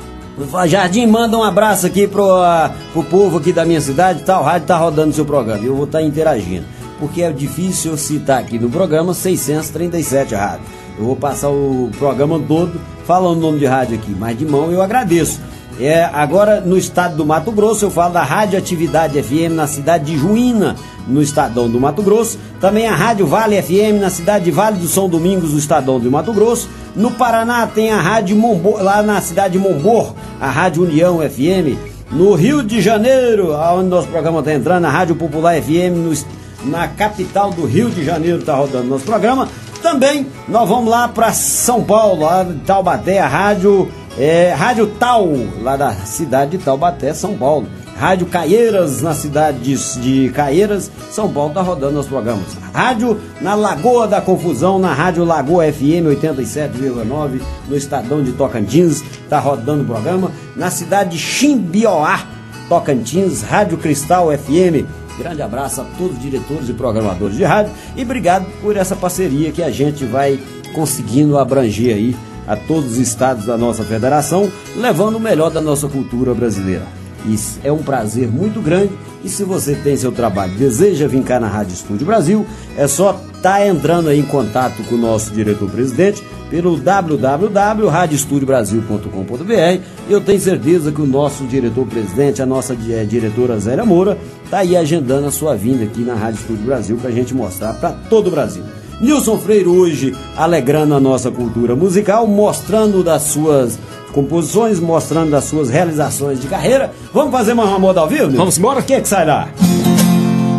Jardim, manda um abraço aqui pro, uh, pro povo aqui da minha cidade, tá, o rádio tá rodando seu programa, eu vou estar tá interagindo, porque é difícil eu citar aqui no programa seiscentos e trinta e sete rádio. Eu vou passar o programa todo falando o nome de rádio aqui, mas de mão eu agradeço. É, agora no estado do Mato Grosso eu falo da Rádio Atividade F M na cidade de Juína, no Estadão do Mato Grosso. Também a Rádio Vale F M na cidade de Vale do São Domingos, do Estadão do Mato Grosso. No Paraná tem a Rádio Mombor, lá na cidade de Mombor, a Rádio União F M. No Rio de Janeiro, onde nosso programa está entrando, a Rádio Popular F M, no, na capital do Rio de Janeiro está rodando nosso programa. Também nós vamos lá para São Paulo, lá de Taubaté, a Rádio... É, Rádio Tal, lá da cidade de Taubaté, São Paulo. Rádio Caieiras, na cidade de, de Caieiras, São Paulo, está rodando nos programas. Rádio na Lagoa da Confusão, na Rádio Lagoa F M oitenta e sete vírgula nove, no Estadão de Tocantins, está rodando o programa. Na cidade de Chimbioá, Tocantins, Rádio Cristal F M. Grande abraço a todos os diretores e programadores de rádio e obrigado por essa parceria que a gente vai conseguindo abranger aí a todos os estados da nossa federação, levando o melhor da nossa cultura brasileira. Isso é um prazer muito grande e se você tem seu trabalho, deseja vir cá na Rádio Estúdio Brasil, é só estar entrando aí em contato com o nosso diretor-presidente pelo w w w ponto rádio estúdio brasil ponto com ponto b r. Eu tenho certeza que o nosso diretor-presidente, a nossa diretora Zélia Moura, está aí agendando a sua vinda aqui na Rádio Estúdio Brasil para a gente mostrar para todo o Brasil. Nilson Freire hoje alegrando a nossa cultura musical, mostrando das suas composições, mostrando das suas realizações de carreira. Vamos fazer mais uma moda ao vivo, Nilson? Vamos embora? O que é que sai lá?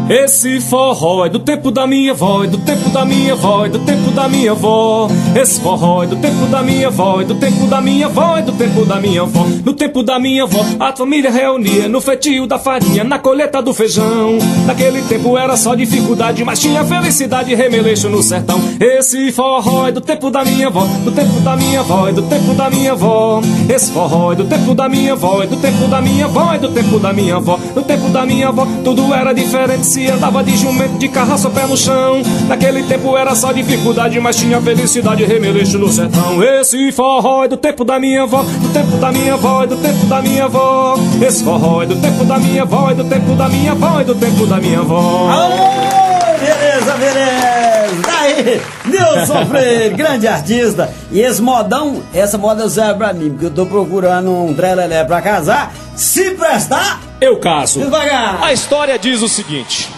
Esse forró é do tempo da minha avó, é do tempo da minha avó, é do tempo da minha avó. Esse forró é do tempo da minha avó, é do tempo da minha avó, é do tempo da minha avó. No tempo da minha avó, a família reunia no feitio da farinha, na colheita do feijão. Naquele tempo era só dificuldade, mas tinha felicidade e remeleixo no sertão. Esse forró é do tempo da minha avó, do tempo da minha avó, é do tempo da minha avó. Esse forró é do tempo da minha avó, é do tempo da minha avó, é do tempo da minha avó. No tempo da minha avó, tudo era diferente, se andava de jumento, de carroça, pé no chão. Naquele tempo era só dificuldade, mas tinha felicidade e remeleixo no sertão. Esse forró é do tempo da minha avó, do tempo da minha avó, é do tempo da minha avó. Esse forró é do tempo da minha avó, é do tempo da minha avó, é do tempo da minha avó. Alô, beleza, beleza. Daí, Nilson Freire, grande artista. E esse modão, essa moda serve pra mim, porque eu tô procurando um trelelé pra casar. Se prestar, Eu caso. devagar. A história diz o seguinte: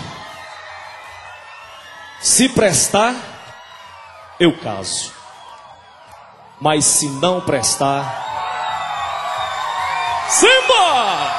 se prestar, eu caso. Mas se não prestar, simba!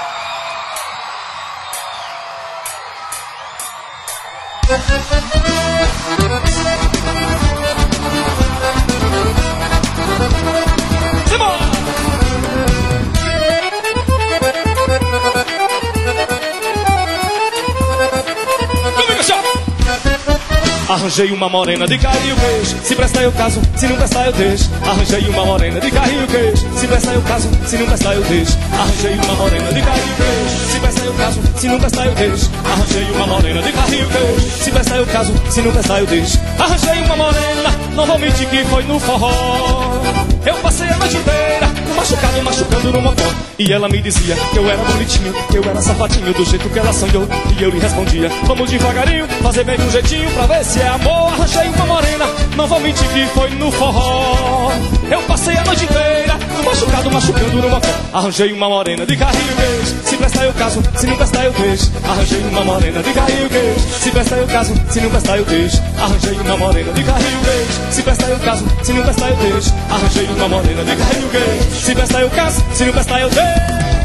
Arranjei uma morena de carro e o queijo. Se prestar eu caso, se não prestar eu deixo. Arranjei uma morena de carro e o queijo. Se prestar eu caso, se não prestar eu deixo. Arranjei uma morena de carro e o queijo. Se prestar eu caso, se não prestar eu deixo. Arranjei uma morena de carro e o queijo. Se prestar eu caso, se não prestar eu deixo. Arranjei uma morena, não vou mentir que foi no forró. Eu passei a noite inteira machucado, machucando no motor. E ela me dizia que eu era bonitinho, que eu era sapatinho, do jeito que ela sonhou. E eu lhe respondia, vamos devagarinho, fazer bem um jeitinho pra ver se é amor. Arranjei uma morena, não vou mentir que foi no forró. Eu passei a noite inteira machucado, machucando no motor. Arranjei uma morena de carrinho beijo. Se prestar eu caso, se não prestar eu deixo. Arranjei uma morena de carrinho beijo. Se prestar eu caso, se não prestar eu deixo. Arranjei uma morena de carrinho beijo. Se prestar eu caso, se não prestar eu deixo. Arranjei uma morena de carrinho beijo. Se prestar eu caso, se não prestar eu deixo.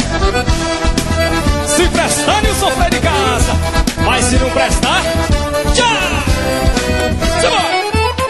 Se prestar eu sofrer de casa, mas se não prestar, tchau! Se vai!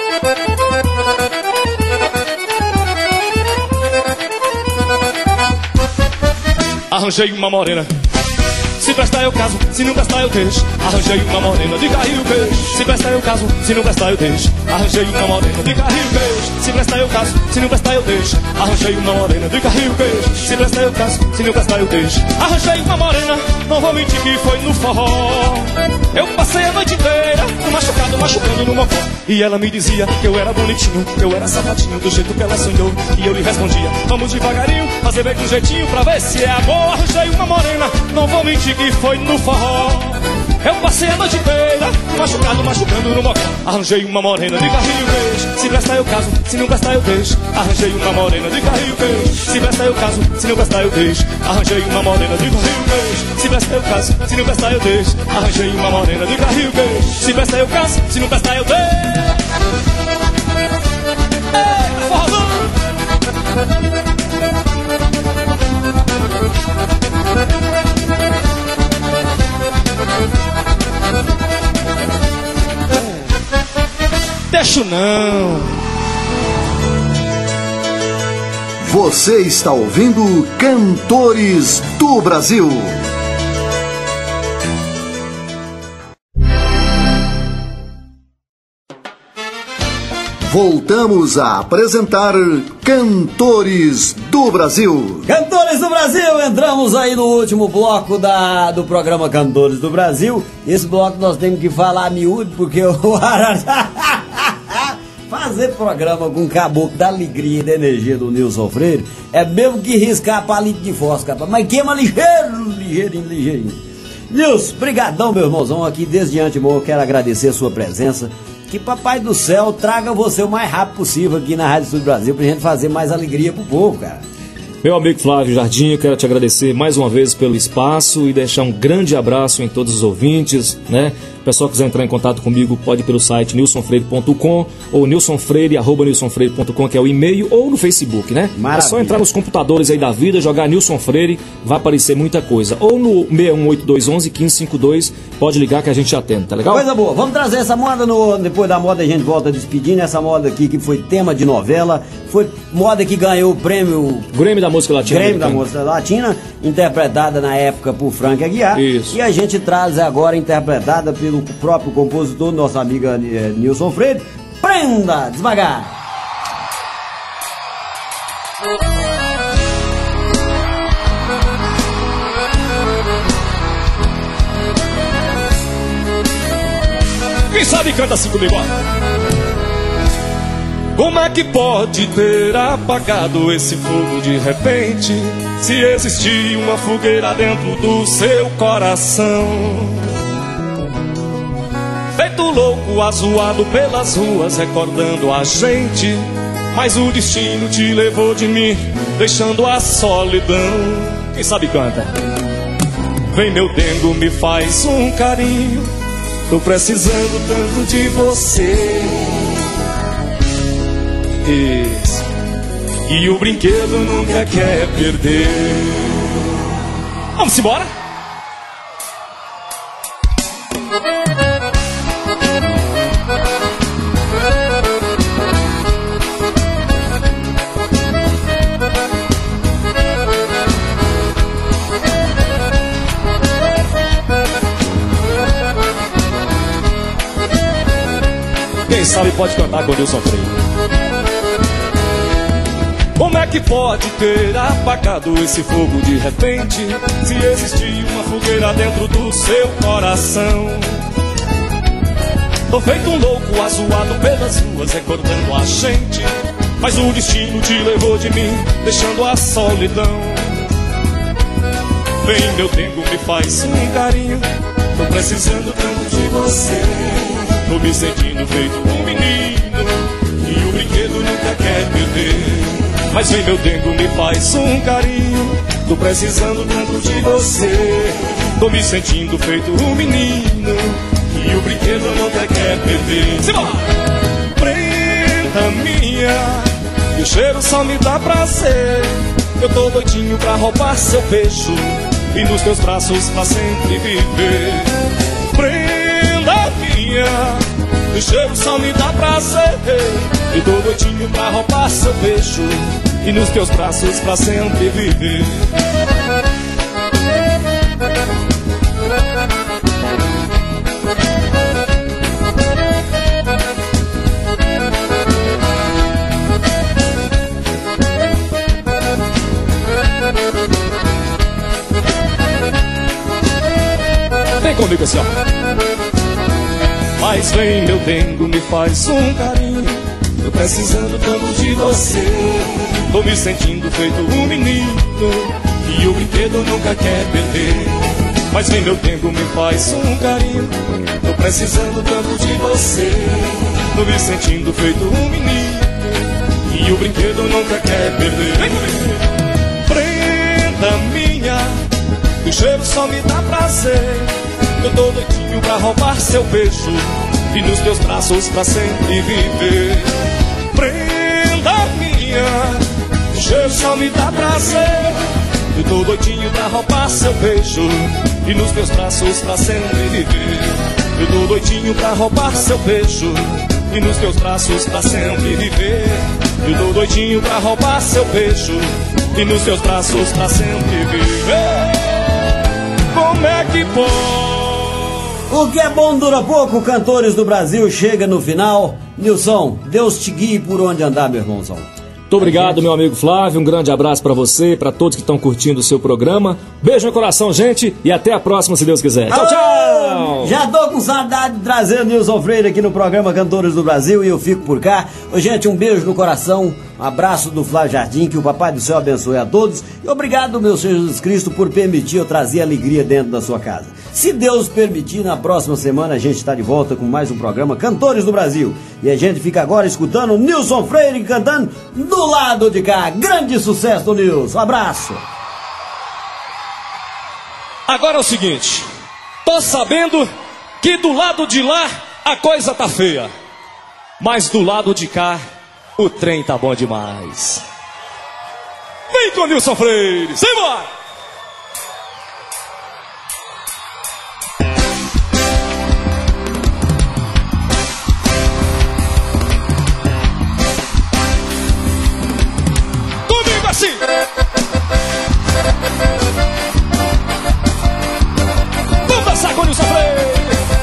Arranjei uma morena. Se prestar eu caso, se não prestar eu deixo. Arranjei uma morena de carrinho beijo. Se prestar eu caso, se não prestar eu deixo. Arranjei uma morena de carrinho beijo. Se prestar eu caso, se não prestar eu deixo. Arranjei uma morena de carrinho beijo. Se prestar eu caso, se não prestar eu deixo. Arranjei uma morena, não vou mentir que foi no forró. Eu passei a noite inteira machucado, machucando no mocó. E ela me dizia que eu era bonitinho, que eu era sapatinho, do jeito que ela sonhou. E eu lhe respondia, vamos devagarinho, fazer bem com jeitinho pra ver se é amor. Arranjei uma morena, não vou mentir que foi no forró. Eu passei a noite inteira machucado, machucando no mocó. Arranjei uma morena de carrinho beijo. Se prestar eu caso, se não prestar eu deixo. Arranjei uma morena de carrinho beijo. Se prestar eu caso, se não prestar eu deixo. Arranjei uma morena de carrinho beijo. Se prestar eu caso, se não prestar eu deixo. Arranjei uma morena de carrinho beijo. Se prestar eu caso, se não prestar eu deixo. Ei, forrozão! Deixo não. Você está ouvindo Cantores do Brasil. Voltamos a apresentar Cantores do Brasil. Cantores do Brasil, entramos aí no último bloco da, do programa Cantores do Brasil. Esse bloco nós temos que falar miúdo, porque o fazer programa com caboclo da alegria e da energia do Nilson Freire é mesmo que riscar palito de fósforo, mas queima ligeiro, ligeirinho, ligeirinho. Nilson, brigadão, meu irmãozão, aqui desde antemão eu quero agradecer a sua presença. Que Papai do Céu traga você o mais rápido possível aqui na Rádio Sul do Brasil pra gente fazer mais alegria pro povo, cara. Meu amigo Flávio Jardim, eu quero te agradecer mais uma vez pelo espaço e deixar um grande abraço em todos os ouvintes, né? O pessoal que quiser entrar em contato comigo pode ir pelo site nilson freire ponto com ou nilsonfreire, arroba nilsonfreire ponto com, que é o e-mail, ou no Facebook, né? Maravilha. É só entrar nos computadores aí da vida, jogar Nilson Freire, vai aparecer muita coisa. Ou no seis um oito dois um um, cinco cinco cinco dois, pode ligar que a gente atende, tá legal? Coisa boa, vamos trazer essa moda, no, depois da moda a gente volta despedindo, essa moda aqui que foi tema de novela, foi moda que ganhou o prêmio Grêmio da Música Latina. Grêmio da Música Latina, interpretada na época por Frank Aguiar. Isso. E a gente traz agora, interpretada pelo próprio compositor, nosso amigo eh, Nilson Freire, Prenda Devagar. Quem sabe canta assim comigo, ó. Como é que pode ter apagado esse fogo de repente, se existir uma fogueira dentro do seu coração? Feito louco, azuado pelas ruas, recordando a gente, mas o destino te levou de mim, deixando a solidão. Quem sabe canta. Vem meu dengo, me faz um carinho, tô precisando tanto de você. Isso. E o brinquedo nunca quer perder. Vamos embora? Quem sabe pode cantar com Nilson Freire. Como é que pode ter apagado esse fogo de repente, se existir uma fogueira dentro do seu coração? Tô feito um louco, azuado pelas ruas, recordando a gente, mas o destino te levou de mim, deixando a solidão. Vem meu tempo, me faz um carinho, tô precisando tanto de você. Tô me sentindo feito um menino, e o brinquedo nunca quer perder. Mas vem meu dengo, me faz um carinho, tô precisando tanto de você. Tô me sentindo feito um menino, e o brinquedo nunca quer perder. Simbora! Prenda minha, e o cheiro só me dá prazer. Eu tô doidinho pra roubar seu beijo, e nos teus braços pra sempre viver. Prenda minha, e o cheiro só me dá prazer. Eu tô doidinho pra roubar seu beijo, e nos teus braços pra sempre viver. Vem comigo assim, ó. Mas vem meu dengo, me faz um carinho, tô precisando tanto de você. Tô me sentindo feito um menino, e o brinquedo nunca quer perder. Mas vem meu tempo, me faz um carinho, tô precisando tanto de você. Tô me sentindo feito um menino, e o brinquedo nunca quer perder. Vem comigo. Prenda minha, o cheiro só me dá prazer. Eu tô doidinho pra roubar seu beijo, e nos teus braços pra sempre viver. Prenda minha, o cheiro só me dá prazer. Eu tô doidinho pra roubar seu beijo, e nos teus braços pra sempre viver. Eu tô doidinho pra roubar seu beijo, e nos teus braços pra sempre viver. Eu tô doidinho pra roubar seu beijo, e nos teus braços pra sempre viver. Como é que pode? O que é bom dura pouco, Cantores do Brasil chega no final. Nilson, Deus te guie por onde andar, meu irmãozão. Muito obrigado, meu amigo Flávio. Um grande abraço pra você, pra todos que estão curtindo o seu programa. Beijo no coração, gente, e até a próxima, se Deus quiser. Tchau, tchau! Já tô com saudade de trazer o Nilson Freire aqui no programa Cantores do Brasil, e eu fico por cá. Ô, gente, um beijo no coração, um abraço do Flávio Jardim, que o Papai do Céu abençoe a todos. E obrigado, meu Senhor Jesus Cristo, por permitir eu trazer alegria dentro da sua casa. Se Deus permitir, na próxima semana a gente está de volta com mais um programa Cantores do Brasil. E a gente fica agora escutando o Nilson Freire cantando do lado de cá. Grande sucesso, Nilson. Um abraço. Agora é o seguinte, tô sabendo que do lado de lá a coisa tá feia, mas do lado de cá o trem tá bom demais. Vem com Nilson Freire, simbora! Comigo assim! Vamos dançar com Nilson Freire!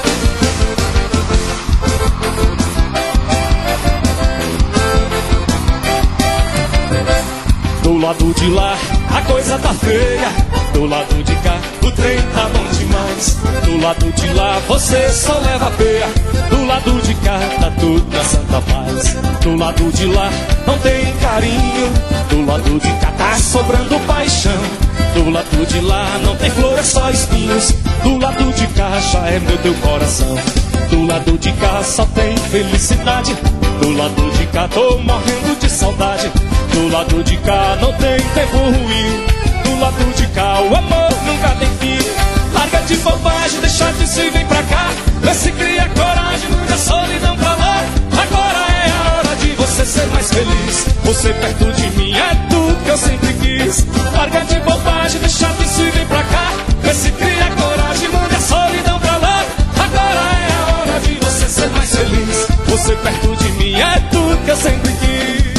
Do lado de lá a coisa tá feia, do lado de cá o trem tá bom demais. Do lado de lá você só leva peia, do lado de cá tá tudo na santa paz. Do lado de lá não tem carinho, do lado de cá tá sobrando paixão. Do lado de lá não tem flor, é só espinhos, do lado de cá já é meu teu coração. Do lado de cá só tem felicidade, do lado de cá tô morrendo de saudade. Do lado de cá não tem tempo ruim, do lado de cá o amor nunca tem fim. Larga de bobagem, deixa de se vir pra cá, vê se cria coragem, muda a solidão pra lá. Agora é a hora de você ser mais feliz, você perto de mim é tudo que eu sempre quis. Larga de bobagem, deixa de se vir pra cá, vê se cria coragem, muda a solidão pra lá. Agora é a hora de você ser mais feliz, você perto de mim é tudo que eu sempre quis.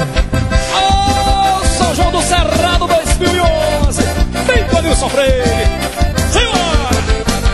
São João do Cerrado dois mil e onze, vem com Nilson Freire, senhora!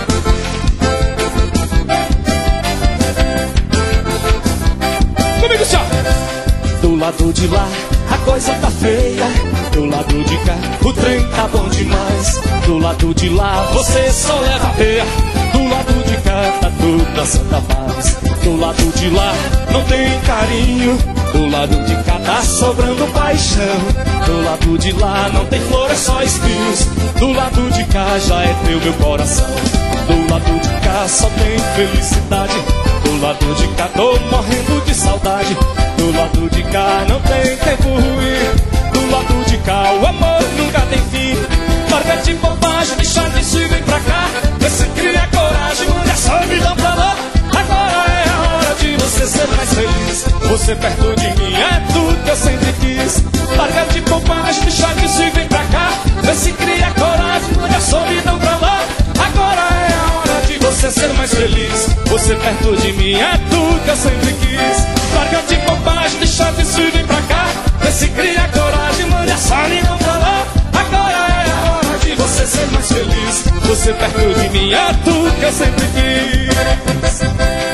Comigo, senhor! Do lado de lá a coisa tá feia, do lado de cá o trem tá bom demais. Do lado de lá você só leva peia, do lado de cá tá tudo na santa paz. Do lado de lá não tem carinho, do lado de cá tá sobrando paixão. Do lado de lá não tem flor, é só espinhos, do lado de cá já é teu meu coração. Do lado de cá só tem felicidade, do lado de cá tô morrendo de saudade. Do lado de cá não tem tempo ruim, do lado de cá o amor nunca tem fim. Larga de bobagem, deixa de se vir pra cá, vê se cria coragem, manda a solidão pra lá. Agora é a hora de você ser mais feliz, você perto de mim é tudo que eu sempre quis. Larga de bobagem, deixa de se vir pra cá, vê se cria coragem, manda a solidão pra lá. Agora é a hora de você ser mais feliz, você perto de mim é tudo que eu sempre quis. Larga de bobagem, deixa de se vir pra cá, vê se cria coragem, manda a solidão pra lá. Agora é a hora de você ser mais feliz, você perto de mim é tudo que eu sempre quis.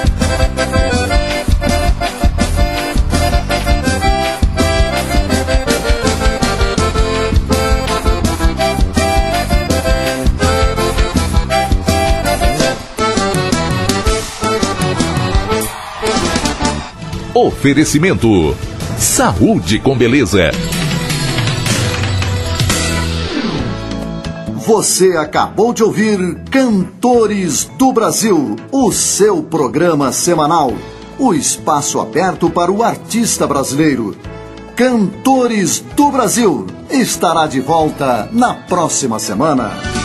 Oferecimento Saúde com Beleza. Você acabou de ouvir Cantores do Brasil, o seu programa semanal, o espaço aberto para o artista brasileiro. Cantores do Brasil estará de volta na próxima semana.